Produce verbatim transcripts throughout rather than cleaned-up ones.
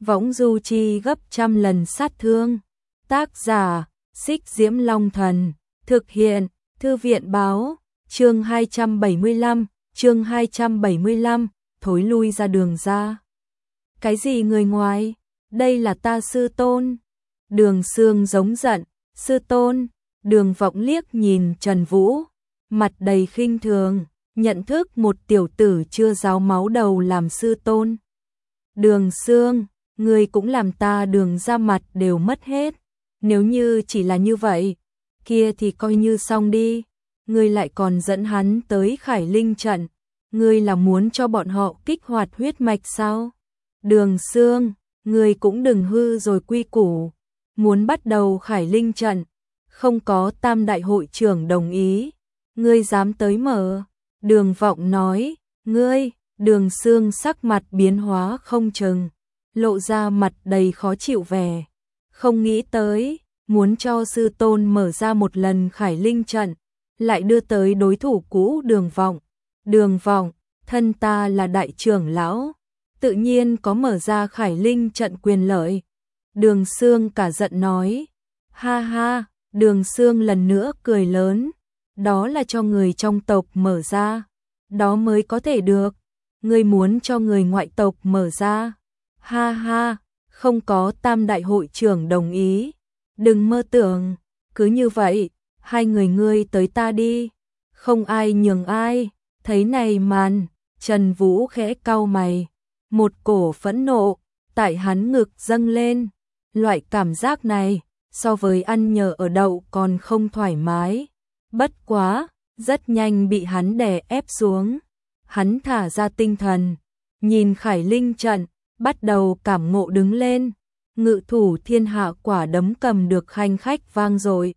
võng du chi gấp trăm lần sát thương. Tác giả, Xích Diễm Long Thần, thực hiện, Thư viện báo, chương hai trăm bảy mươi lăm, chương hai trăm bảy mươi lăm, thối lui ra đường ra. Cái gì người ngoài, đây là ta sư tôn. Đường Sương giống giận, sư tôn. Đường Vọng liếc nhìn Trần Vũ, mặt đầy khinh thường, nhận thức một tiểu tử chưa ráo máu đầu làm sư tôn. Đường Sương, ngươi cũng làm ta Đường ra mặt đều mất hết. Nếu như chỉ là như vậy, kia thì coi như xong đi. Ngươi lại còn dẫn hắn tới Khải Linh trận, ngươi là muốn cho bọn họ kích hoạt huyết mạch sao? Đường Sương, ngươi cũng đừng hư rồi quy củ. Muốn bắt đầu Khải Linh trận, không có Tam đại hội trưởng đồng ý, ngươi dám tới mở? Đường Vọng nói, ngươi. Đường Sương sắc mặt biến hóa không chừng, lộ ra mặt đầy khó chịu vẻ. Không nghĩ tới, muốn cho sư tôn mở ra một lần Khải Linh trận, lại đưa tới đối thủ cũ Đường Vọng. Đường Vọng, thân ta là đại trưởng lão, tự nhiên có mở ra Khải Linh trận quyền lợi. Đường Sương cả giận nói, ha ha. Đường Sương lần nữa cười lớn, đó là cho người trong tộc mở ra, đó mới có thể được. Ngươi muốn cho người ngoại tộc mở ra? Ha ha, không có Tam đại hội trưởng đồng ý. Đừng mơ tưởng, cứ như vậy, hai người ngươi tới ta đi, không ai nhường ai. Thấy này màn, Trần Vũ khẽ cau mày, một cổ phẫn nộ tại hắn ngực dâng lên. Loại cảm giác này, so với ăn nhờ ở đậu còn không thoải mái. Bất quá, rất nhanh bị hắn đè ép xuống. Hắn thả ra tinh thần, nhìn Khải Linh trận, bắt đầu cảm ngộ đứng lên. Ngự thủ thiên hạ quả đấm cầm được khanh khách vang dội,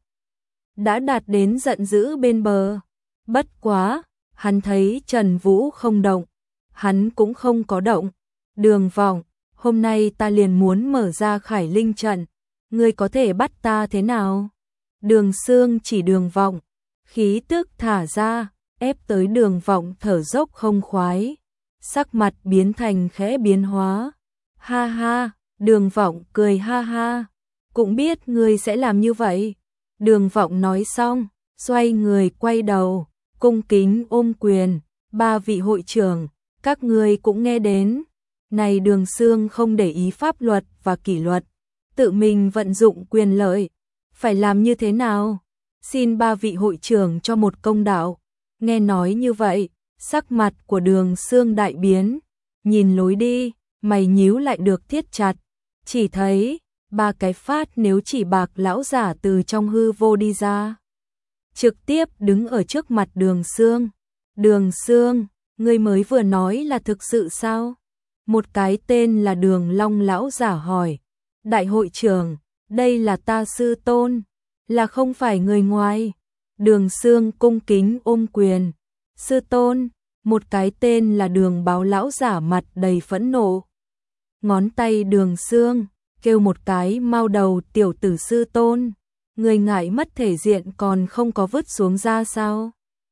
đã đạt đến giận dữ bên bờ. Bất quá, hắn thấy Trần Vũ không động, hắn cũng không có động. Đường Vọng, hôm nay ta liền muốn mở ra Khải Linh trận, ngươi có thể bắt ta thế nào? Đường Sương chỉ Đường Vọng, khí tức thả ra, ép tới Đường Vọng thở dốc không khoái, sắc mặt biến thành khẽ biến hóa. Ha ha, Đường Vọng cười ha ha, cũng biết ngươi sẽ làm như vậy. Đường Vọng nói xong, xoay người quay đầu, cung kính ôm quyền, ba vị hội trưởng, các ngươi cũng nghe đến. Này Đường Sương không để ý pháp luật và kỷ luật, tự mình vận dụng quyền lợi, phải làm như thế nào? Xin ba vị hội trưởng cho một công đạo. Nghe nói như vậy, sắc mặt của Đường Sương đại biến, nhìn lối đi, mày nhíu lại được thiết chặt, chỉ thấy ba cái phát nếu chỉ bạc lão giả từ trong hư vô đi ra, trực tiếp đứng ở trước mặt Đường Sương. Đường Sương, ngươi mới vừa nói là thực sự sao? Một cái tên là Đường Long lão giả hỏi. Đại hội trưởng, đây là ta sư tôn, là không phải người ngoài. Đường Sương cung kính ôm quyền. Sư tôn. Một cái tên là Đường Báo lão giả mặt đầy phẫn nộ. Ngón tay Đường Sương kêu một cái mau đầu tiểu tử sư tôn, người ngại mất thể diện còn không có vứt xuống ra sao?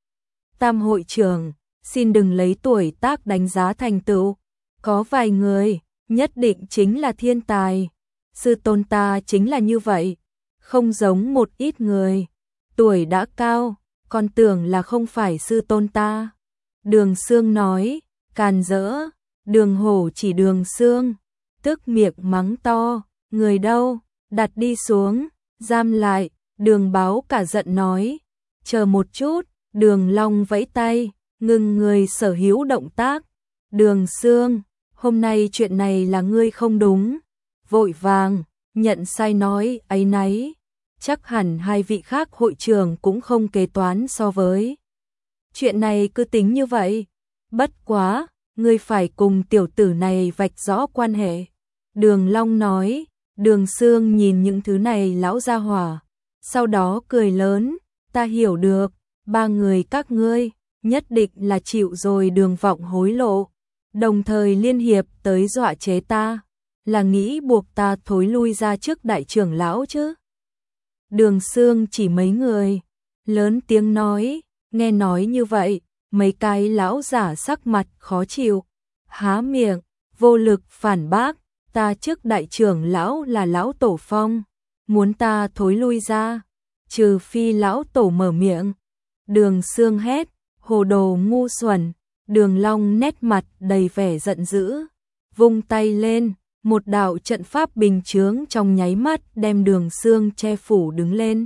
Tam hội trưởng, xin đừng lấy tuổi tác đánh giá thành tựu, có vài người nhất định chính là thiên tài. Sư tôn ta chính là như vậy, không giống một ít người tuổi đã cao, còn tưởng là không phải sư tôn ta. Đường Sương nói, càn rỡ. Đường Hổ chỉ Đường Sương, tức miệng mắng to, người đâu, đặt đi xuống, giam lại. Đường Báo cả giận nói, chờ một chút. Đường Long vẫy tay, ngừng người sở hữu động tác. Đường Sương, hôm nay chuyện này là ngươi không đúng. Vội vàng nhận sai nói áy náy, chắc hẳn hai vị khác hội trưởng cũng không kế toán so với chuyện này, cứ tính như vậy. Bất quá, ngươi phải cùng tiểu tử này vạch rõ quan hệ. Đường Long nói. Đường Sương nhìn những thứ này lão gia hỏa, sau đó cười lớn, ta hiểu được, ba người các ngươi nhất định là chịu rồi Đường Vọng hối lộ, đồng thời liên hiệp tới dọa chế ta, là nghĩ buộc ta thối lui ra trước đại trưởng lão chứ? Đường Sương chỉ mấy người, lớn tiếng nói. Nghe nói như vậy, mấy cái lão giả sắc mặt khó chịu, há miệng, vô lực phản bác, ta trước đại trưởng lão là lão tổ phong, muốn ta thối lui ra, trừ phi lão tổ mở miệng. Đường Sương hét, hồ đồ ngu xuẩn. Đường Long nét mặt đầy vẻ giận dữ, vung tay lên, một đạo trận pháp bình chướng trong nháy mắt đem Đường Sương che phủ đứng lên,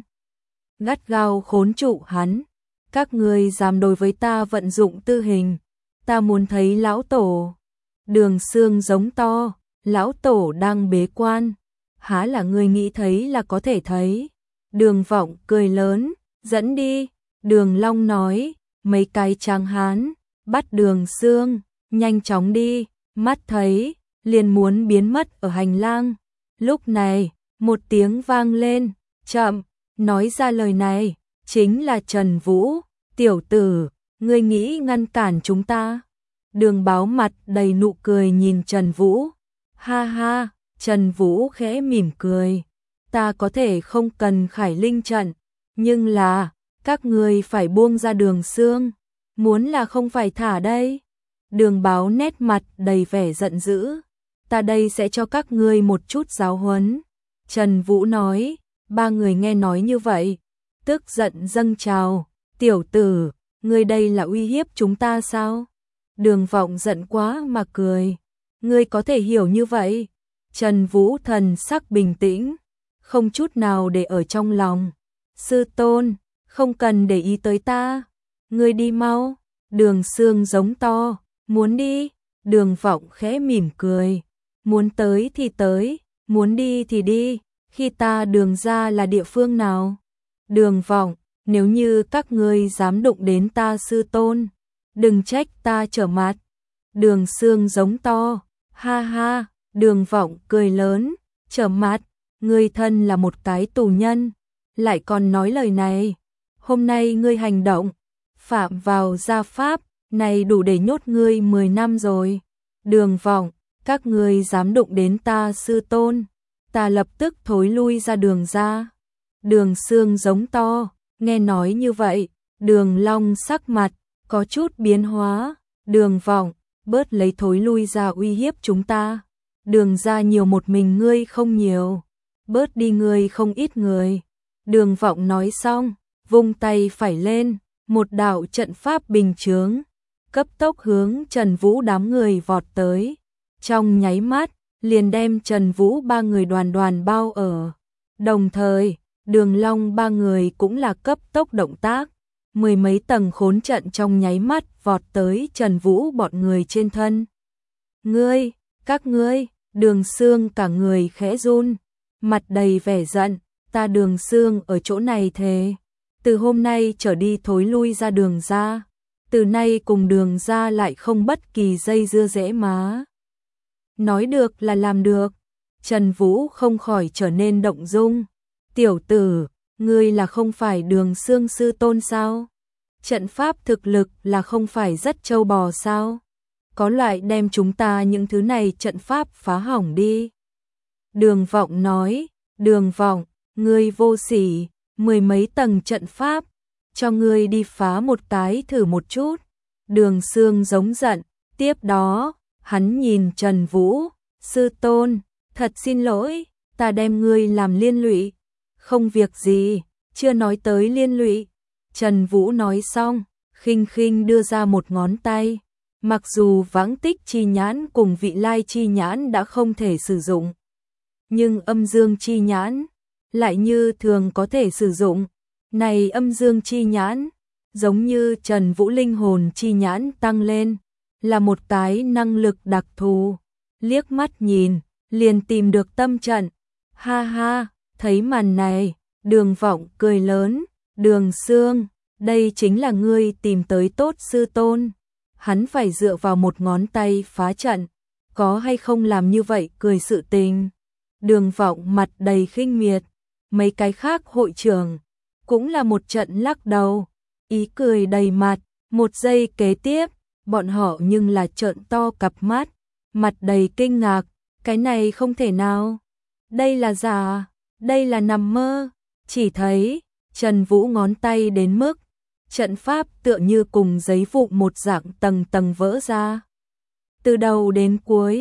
gắt gao khốn trụ hắn. Các ngươi dám đối với ta vận dụng tư hình, ta muốn thấy lão tổ. Đường Sương giống to, lão tổ đang bế quan, há là ngươi nghĩ thấy là có thể thấy. Đường Vọng cười lớn, dẫn đi. Đường Long nói, mấy cái tráng hán, bắt Đường Sương, nhanh chóng đi. Mắt thấy, liền muốn biến mất ở hành lang. Lúc này, một tiếng vang lên, chậm, nói ra lời này, chính là Trần Vũ. Tiểu tử, ngươi nghĩ ngăn cản chúng ta? Đường Báo mặt đầy nụ cười nhìn Trần Vũ. Ha ha, Trần Vũ khẽ mỉm cười. Ta có thể không cần Khải Linh trận, nhưng là, các ngươi phải buông ra Đường Sương. Muốn là không phải thả đây. Đường Báo nét mặt đầy vẻ giận dữ. Ta đây sẽ cho các ngươi một chút giáo huấn. Trần Vũ nói, ba người nghe nói như vậy, tức giận dâng trào. Tiểu tử, ngươi đây là uy hiếp chúng ta sao? Đường Vọng giận quá mà cười. Ngươi có thể hiểu như vậy? Trần Vũ thần sắc bình tĩnh, không chút nào để ở trong lòng. Sư tôn, không cần để ý tới ta. Ngươi đi mau. Đường Sương giống to, muốn đi. Đường Vọng khẽ mỉm cười. Muốn tới thì tới, muốn đi thì đi. Khi ta Đường ra là địa phương nào? Đường Vọng, nếu như các ngươi dám đụng đến ta sư tôn, đừng trách ta trở mặt. Đường Sương giống to, ha ha. Đường Vọng cười lớn, trở mặt, ngươi thân là một cái tù nhân, lại còn nói lời này. Hôm nay ngươi hành động, phạm vào gia pháp, này đủ để nhốt ngươi mười năm rồi. Đường Vọng, các ngươi dám đụng đến ta sư tôn, ta lập tức thối lui ra Đường ra. Đường Sương giống to, nghe nói như vậy, Đường Long sắc mặt có chút biến hóa. Đường Vọng, bớt lấy thối lui ra uy hiếp chúng ta. Đường ra nhiều một mình ngươi không nhiều, bớt đi ngươi không ít người. Đường Vọng nói xong, vung tay phải lên, một đạo trận pháp bình chướng, cấp tốc hướng Trần Vũ đám người vọt tới. Trong nháy mắt, liền đem Trần Vũ ba người đoàn đoàn bao ở. Đồng thời, Đường Long ba người cũng là cấp tốc động tác, mười mấy tầng khốn trận trong nháy mắt vọt tới Trần Vũ bọn người trên thân. Ngươi, các ngươi, Đường Sương cả người khẽ run, mặt đầy vẻ giận, ta Đường Sương ở chỗ này thề, từ hôm nay trở đi thối lui ra Đường ra, từ nay cùng Đường ra lại không bất kỳ dây dưa rẽ má. Nói được là làm được. Trần Vũ không khỏi trở nên động dung. Tiểu tử, ngươi là không phải Đường Sương sư tôn sao? Trận pháp thực lực là không phải rất trâu bò sao? Có loại đem chúng ta những thứ này trận pháp phá hỏng đi. Đường Vọng nói, Đường Vọng, ngươi vô sỉ, mười mấy tầng trận pháp, cho ngươi đi phá một cái thử một chút. Đường Sương giống giận, tiếp đó, hắn nhìn Trần Vũ, sư tôn, thật xin lỗi, ta đem ngươi làm liên lụy. Không việc gì, chưa nói tới liên lụy. Trần Vũ nói xong, khinh khinh đưa ra một ngón tay. Mặc dù Vãng Tích chi nhãn cùng Vị Lai chi nhãn đã không thể sử dụng, nhưng Âm Dương chi nhãn lại như thường có thể sử dụng. Này Âm Dương chi nhãn, giống như Trần Vũ linh hồn chi nhãn tăng lên, là một cái năng lực đặc thù. Liếc mắt nhìn, liền tìm được tâm trận. Ha ha, thấy màn này, Đường Vọng cười lớn, Đường Sương, đây chính là ngươi tìm tới tốt sư tôn. Hắn phải dựa vào một ngón tay phá trận, có hay không làm như vậy cười sự tình. Đường Vọng mặt đầy khinh miệt, mấy cái khác hội trưởng cũng là một trận lắc đầu, ý cười đầy mặt. Một giây kế tiếp, bọn họ nhưng là trợn to cặp mắt, mặt đầy kinh ngạc, cái này không thể nào, đây là giả, đây là nằm mơ. Chỉ thấy Trần Vũ ngón tay đến mức trận pháp tựa như cùng giấy vụn một dạng tầng tầng vỡ ra. Từ đầu đến cuối,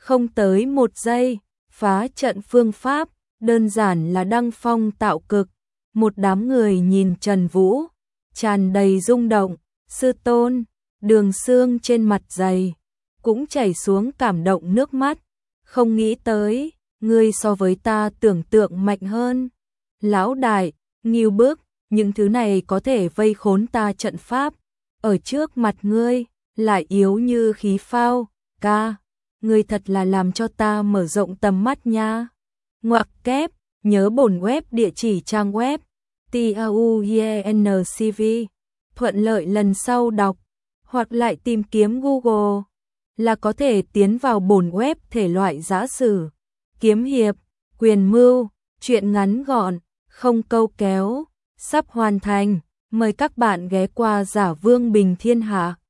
Không tới một giây, phá trận phương pháp, đơn giản là đăng phong tạo cực. Một đám người nhìn Trần Vũ, tràn đầy rung động, sư tôn, Đường Sương trên mặt dày, cũng chảy xuống cảm động nước mắt, không nghĩ tới, ngươi so với ta tưởng tượng mạnh hơn. Lão đại, nghiêu bức, những thứ này có thể vây khốn ta trận pháp, ở trước mặt ngươi, lại yếu như khí phao, ca, ngươi thật là làm cho ta mở rộng tầm mắt nha. Ngoặc kép, nhớ bổn web địa chỉ trang web, tauyencv, thuận lợi lần sau đọc, hoặc lại tìm kiếm Google, là có thể tiến vào bổn web thể loại giã sử, kiếm hiệp, quyền mưu, truyện ngắn gọn, không câu kéo, sắp hoàn thành, mời các bạn ghé qua Giả Vương Bình Thiên Hạ.